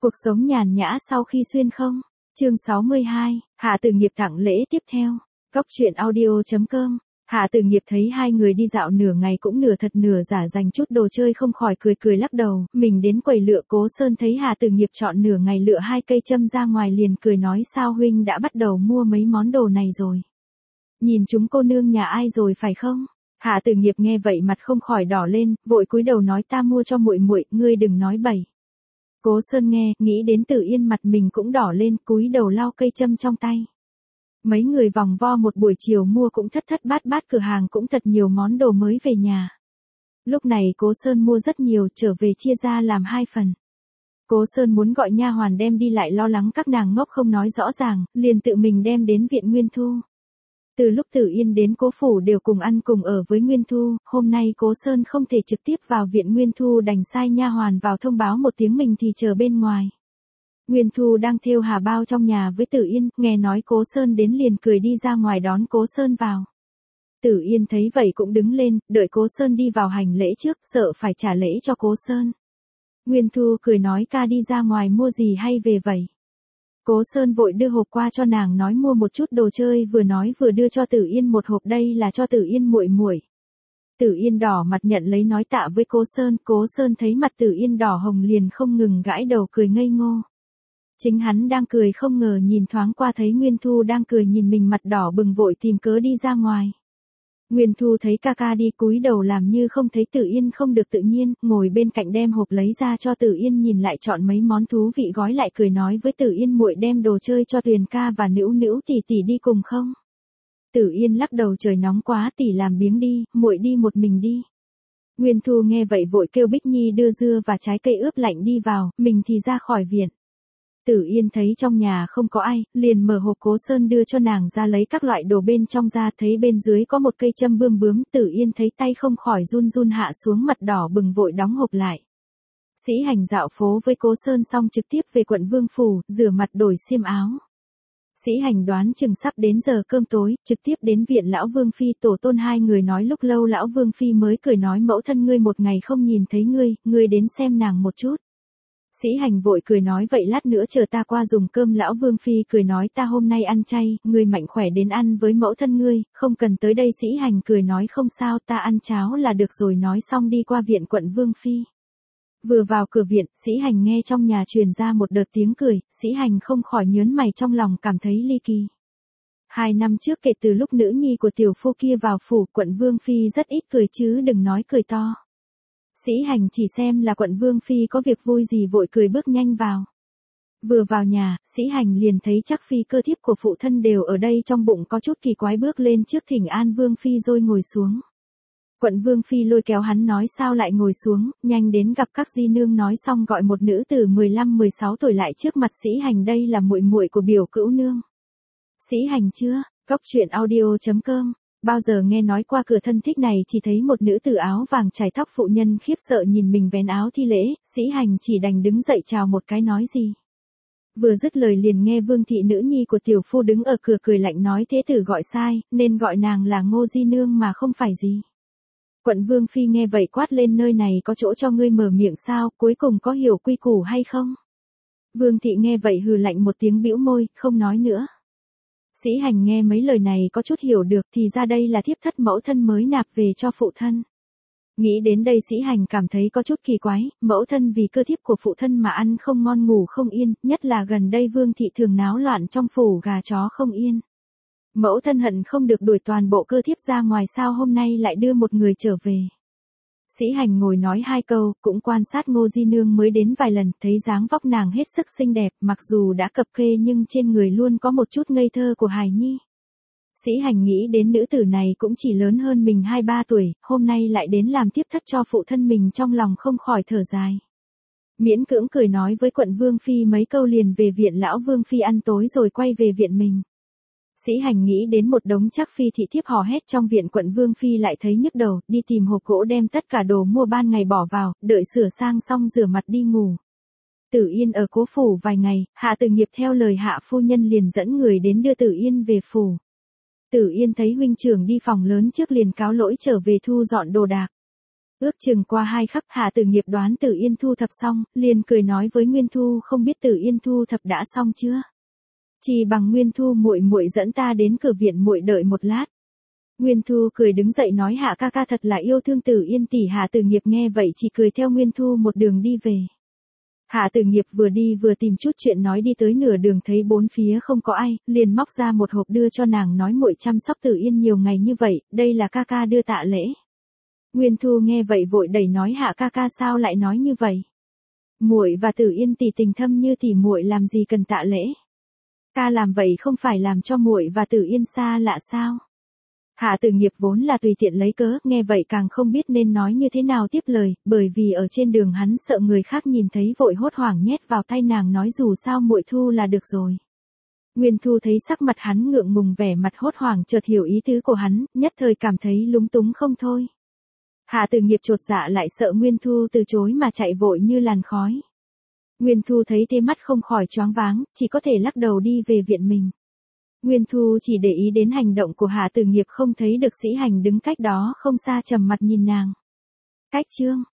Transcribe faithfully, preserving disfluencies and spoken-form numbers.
Cuộc sống nhàn nhã sau khi xuyên không? Chương sáu mươi hai, Hạ Tử Nghiệp tặng lễ tiếp theo. Góc truyện audio chấm com. Hạ Tử Nghiệp thấy hai người đi dạo nửa ngày cũng nửa thật nửa giả dành chút đồ chơi không khỏi cười cười lắc đầu, mình đến quầy lựa Cố Sơn thấy Hạ Tử Nghiệp chọn nửa ngày lựa hai cây châm ra ngoài liền cười nói sao huynh đã bắt đầu mua mấy món đồ này rồi. Nhìn chúng cô nương nhà ai rồi phải không? Hạ Tử Nghiệp nghe vậy mặt không khỏi đỏ lên, vội cúi đầu nói ta mua cho muội muội, ngươi đừng nói bậy. Cố Sơn nghe, nghĩ đến Tử Yên mặt mình cũng đỏ lên, cúi đầu lau cây châm trong tay. Mấy người vòng vo một buổi chiều mua cũng thất thất bát bát, cửa hàng cũng thật nhiều món đồ mới về nhà. Lúc này Cố Sơn mua rất nhiều, trở về chia ra làm hai phần. Cố Sơn muốn gọi nha hoàn đem đi lại lo lắng các nàng ngốc không nói rõ ràng, liền tự mình đem đến viện Nguyên Thu. Từ lúc Tử Yên đến Cố phủ đều cùng ăn cùng ở với Nguyên Thu, hôm nay Cố Sơn không thể trực tiếp vào viện Nguyên Thu đành sai nha hoàn vào thông báo một tiếng mình thì chờ bên ngoài. Nguyên Thu đang thêu hà bao trong nhà với Tử Yên, nghe nói Cố Sơn đến liền cười đi ra ngoài đón Cố Sơn vào. Tử Yên thấy vậy cũng đứng lên, đợi Cố Sơn đi vào hành lễ trước, sợ phải trả lễ cho Cố Sơn. Nguyên Thu cười nói ca đi ra ngoài mua gì hay về vậy? Cố Sơn vội đưa hộp qua cho nàng nói mua một chút đồ chơi, vừa nói vừa đưa cho Tử Yên một hộp, đây là cho Tử Yên muội muội. Tử Yên đỏ mặt nhận lấy nói tạ với Cố Sơn, Cố Sơn thấy mặt Tử Yên đỏ hồng liền không ngừng gãi đầu cười ngây ngô. Chính hắn đang cười không ngờ nhìn thoáng qua thấy Nguyên Thu đang cười nhìn mình mặt đỏ bừng vội tìm cớ đi ra ngoài. Nguyên Thu thấy ca ca đi cúi đầu làm như không thấy Tử Yên không được tự nhiên, ngồi bên cạnh đem hộp lấy ra cho Tử Yên nhìn lại chọn mấy món thú vị gói lại cười nói với Tử Yên muội đem đồ chơi cho Tuyền ca và Nữu Nữu tỷ tỷ đi cùng không? Tử Yên lắc đầu trời nóng quá tỷ làm biếng đi, muội đi một mình đi. Nguyên Thu nghe vậy vội kêu Bích Nhi đưa dưa và trái cây ướp lạnh đi vào, mình thì ra khỏi viện. Tử Yên thấy trong nhà không có ai, liền mở hộp Cố Sơn đưa cho nàng ra lấy các loại đồ bên trong ra, thấy bên dưới có một cây châm bươm bướm, Tử Yên thấy tay không khỏi run run hạ xuống, mặt đỏ bừng vội đóng hộp lại. Sĩ Hành dạo phố với Cố Sơn xong trực tiếp về quận Vương phủ, rửa mặt đổi xiêm áo. Sĩ Hành đoán chừng sắp đến giờ cơm tối, trực tiếp đến viện lão Vương phi tổ tôn hai người nói lúc lâu lão Vương phi mới cười nói mẫu thân ngươi một ngày không nhìn thấy ngươi, ngươi đến xem nàng một chút. Sĩ Hành vội cười nói vậy lát nữa chờ ta qua dùng cơm, lão Vương phi cười nói ta hôm nay ăn chay, ngươi mạnh khỏe đến ăn với mẫu thân ngươi, không cần tới đây. Sĩ Hành cười nói không sao ta ăn cháo là được rồi, nói xong đi qua viện quận Vương phi. Vừa vào cửa viện, Sĩ Hành nghe trong nhà truyền ra một đợt tiếng cười, Sĩ Hành không khỏi nhớn mày trong lòng cảm thấy ly kỳ. Hai năm trước kể từ lúc nữ nhi của tiểu phu kia vào phủ, quận Vương phi rất ít cười chứ đừng nói cười to. Sĩ Hành chỉ xem là quận Vương phi có việc vui gì vội cười bước nhanh vào. Vừa vào nhà, Sĩ Hành liền thấy chắc phi cơ thiếp của phụ thân đều ở đây, trong bụng có chút kỳ quái bước lên trước thỉnh an Vương phi rồi ngồi xuống. Quận Vương phi lôi kéo hắn nói sao lại ngồi xuống, nhanh đến gặp các di nương, nói xong gọi một nữ tử mười lăm mười sáu tuổi lại trước mặt Sĩ Hành, đây là muội muội của biểu cữu nương. Sĩ Hành chưa, góc truyện audio chấm com. Bao giờ nghe nói qua cửa thân thích này, chỉ thấy một nữ tử áo vàng trải tóc phụ nhân khiếp sợ nhìn mình vén áo thi lễ, Sĩ Hành chỉ đành đứng dậy chào một cái nói gì. Vừa dứt lời liền nghe Vương thị nữ nhi của tiểu phu đứng ở cửa cười lạnh nói thế tử gọi sai, nên gọi nàng là Ngô di nương mà không phải gì. Quận Vương phi nghe vậy quát lên nơi này có chỗ cho ngươi mở miệng sao, cuối cùng có hiểu quy củ hay không? Vương thị nghe vậy hừ lạnh một tiếng bĩu môi, không nói nữa. Sĩ Hành nghe mấy lời này có chút hiểu được, thì ra đây là thiếp thất mẫu thân mới nạp về cho phụ thân. Nghĩ đến đây Sĩ Hành cảm thấy có chút kỳ quái, mẫu thân vì cơ thiếp của phụ thân mà ăn không ngon ngủ không yên, nhất là gần đây Vương thị thường náo loạn trong phủ gà chó không yên. Mẫu thân hận không được đuổi toàn bộ cơ thiếp ra ngoài, sao hôm nay lại đưa một người trở về. Sĩ Hành ngồi nói hai câu, cũng quan sát Ngô di nương mới đến vài lần, thấy dáng vóc nàng hết sức xinh đẹp, mặc dù đã cập kê nhưng trên người luôn có một chút ngây thơ của hài nhi. Sĩ Hành nghĩ đến nữ tử này cũng chỉ lớn hơn mình hai ba tuổi, hôm nay lại đến làm tiếp thất cho phụ thân mình, trong lòng không khỏi thở dài. Miễn cưỡng cười nói với quận Vương phi mấy câu liền về viện lão Vương phi ăn tối rồi quay về viện mình. Sĩ Hành nghĩ đến một đống chắc phi thị thiếp hò hét trong viện quận Vương phi lại thấy nhức đầu, đi tìm hộp gỗ đem tất cả đồ mua ban ngày bỏ vào, đợi sửa sang xong rửa mặt đi ngủ. Tử Yên ở Cố phủ vài ngày, Hạ Tử Nghiệp theo lời Hạ phu nhân liền dẫn người đến đưa Tử Yên về phủ. Tử Yên thấy huynh trưởng đi phòng lớn trước liền cáo lỗi trở về thu dọn đồ đạc. Ước chừng qua hai khắc Hạ Tử Nghiệp đoán Tử Yên thu thập xong, liền cười nói với Nguyên Thu không biết Tử Yên thu thập đã xong chưa. Chỉ bằng Nguyên Thu muội muội dẫn ta đến cửa viện muội đợi một lát. Nguyên Thu cười đứng dậy nói Hạ ca ca thật là yêu thương Tử Yên tỷ. Hạ Tử Nghiệp nghe vậy chỉ cười theo Nguyên Thu một đường đi về. Hạ Tử Nghiệp vừa đi vừa tìm chút chuyện nói đi tới nửa đường thấy bốn phía không có ai, liền móc ra một hộp đưa cho nàng nói muội chăm sóc Tử Yên nhiều ngày như vậy, đây là ca ca đưa tạ lễ. Nguyên Thu nghe vậy vội đẩy nói Hạ ca ca sao lại nói như vậy? Muội và Tử Yên tỷ tình thâm như tỷ muội làm gì cần tạ lễ? Ca làm vậy không phải làm cho muội và Tử Yên xa lạ sao? Hạ Tử Nghiệp vốn là tùy tiện lấy cớ, nghe vậy càng không biết nên nói như thế nào tiếp lời, bởi vì ở trên đường hắn sợ người khác nhìn thấy vội hốt hoảng nhét vào tay nàng nói dù sao muội thu là được rồi. Nguyên Thu thấy sắc mặt hắn ngượng ngùng vẻ mặt hốt hoảng chợt hiểu ý tứ của hắn, nhất thời cảm thấy lúng túng không thôi. Hạ Tử Nghiệp chột dạ lại sợ Nguyên Thu từ chối mà chạy vội như làn khói. Nguyên Thu thấy thế mắt không khỏi choáng váng, chỉ có thể lắc đầu đi về viện mình. Nguyên Thu chỉ để ý đến hành động của Hạ Tử Nghiệp không thấy được Sĩ Hành đứng cách đó không xa trầm mặt nhìn nàng. Cách chương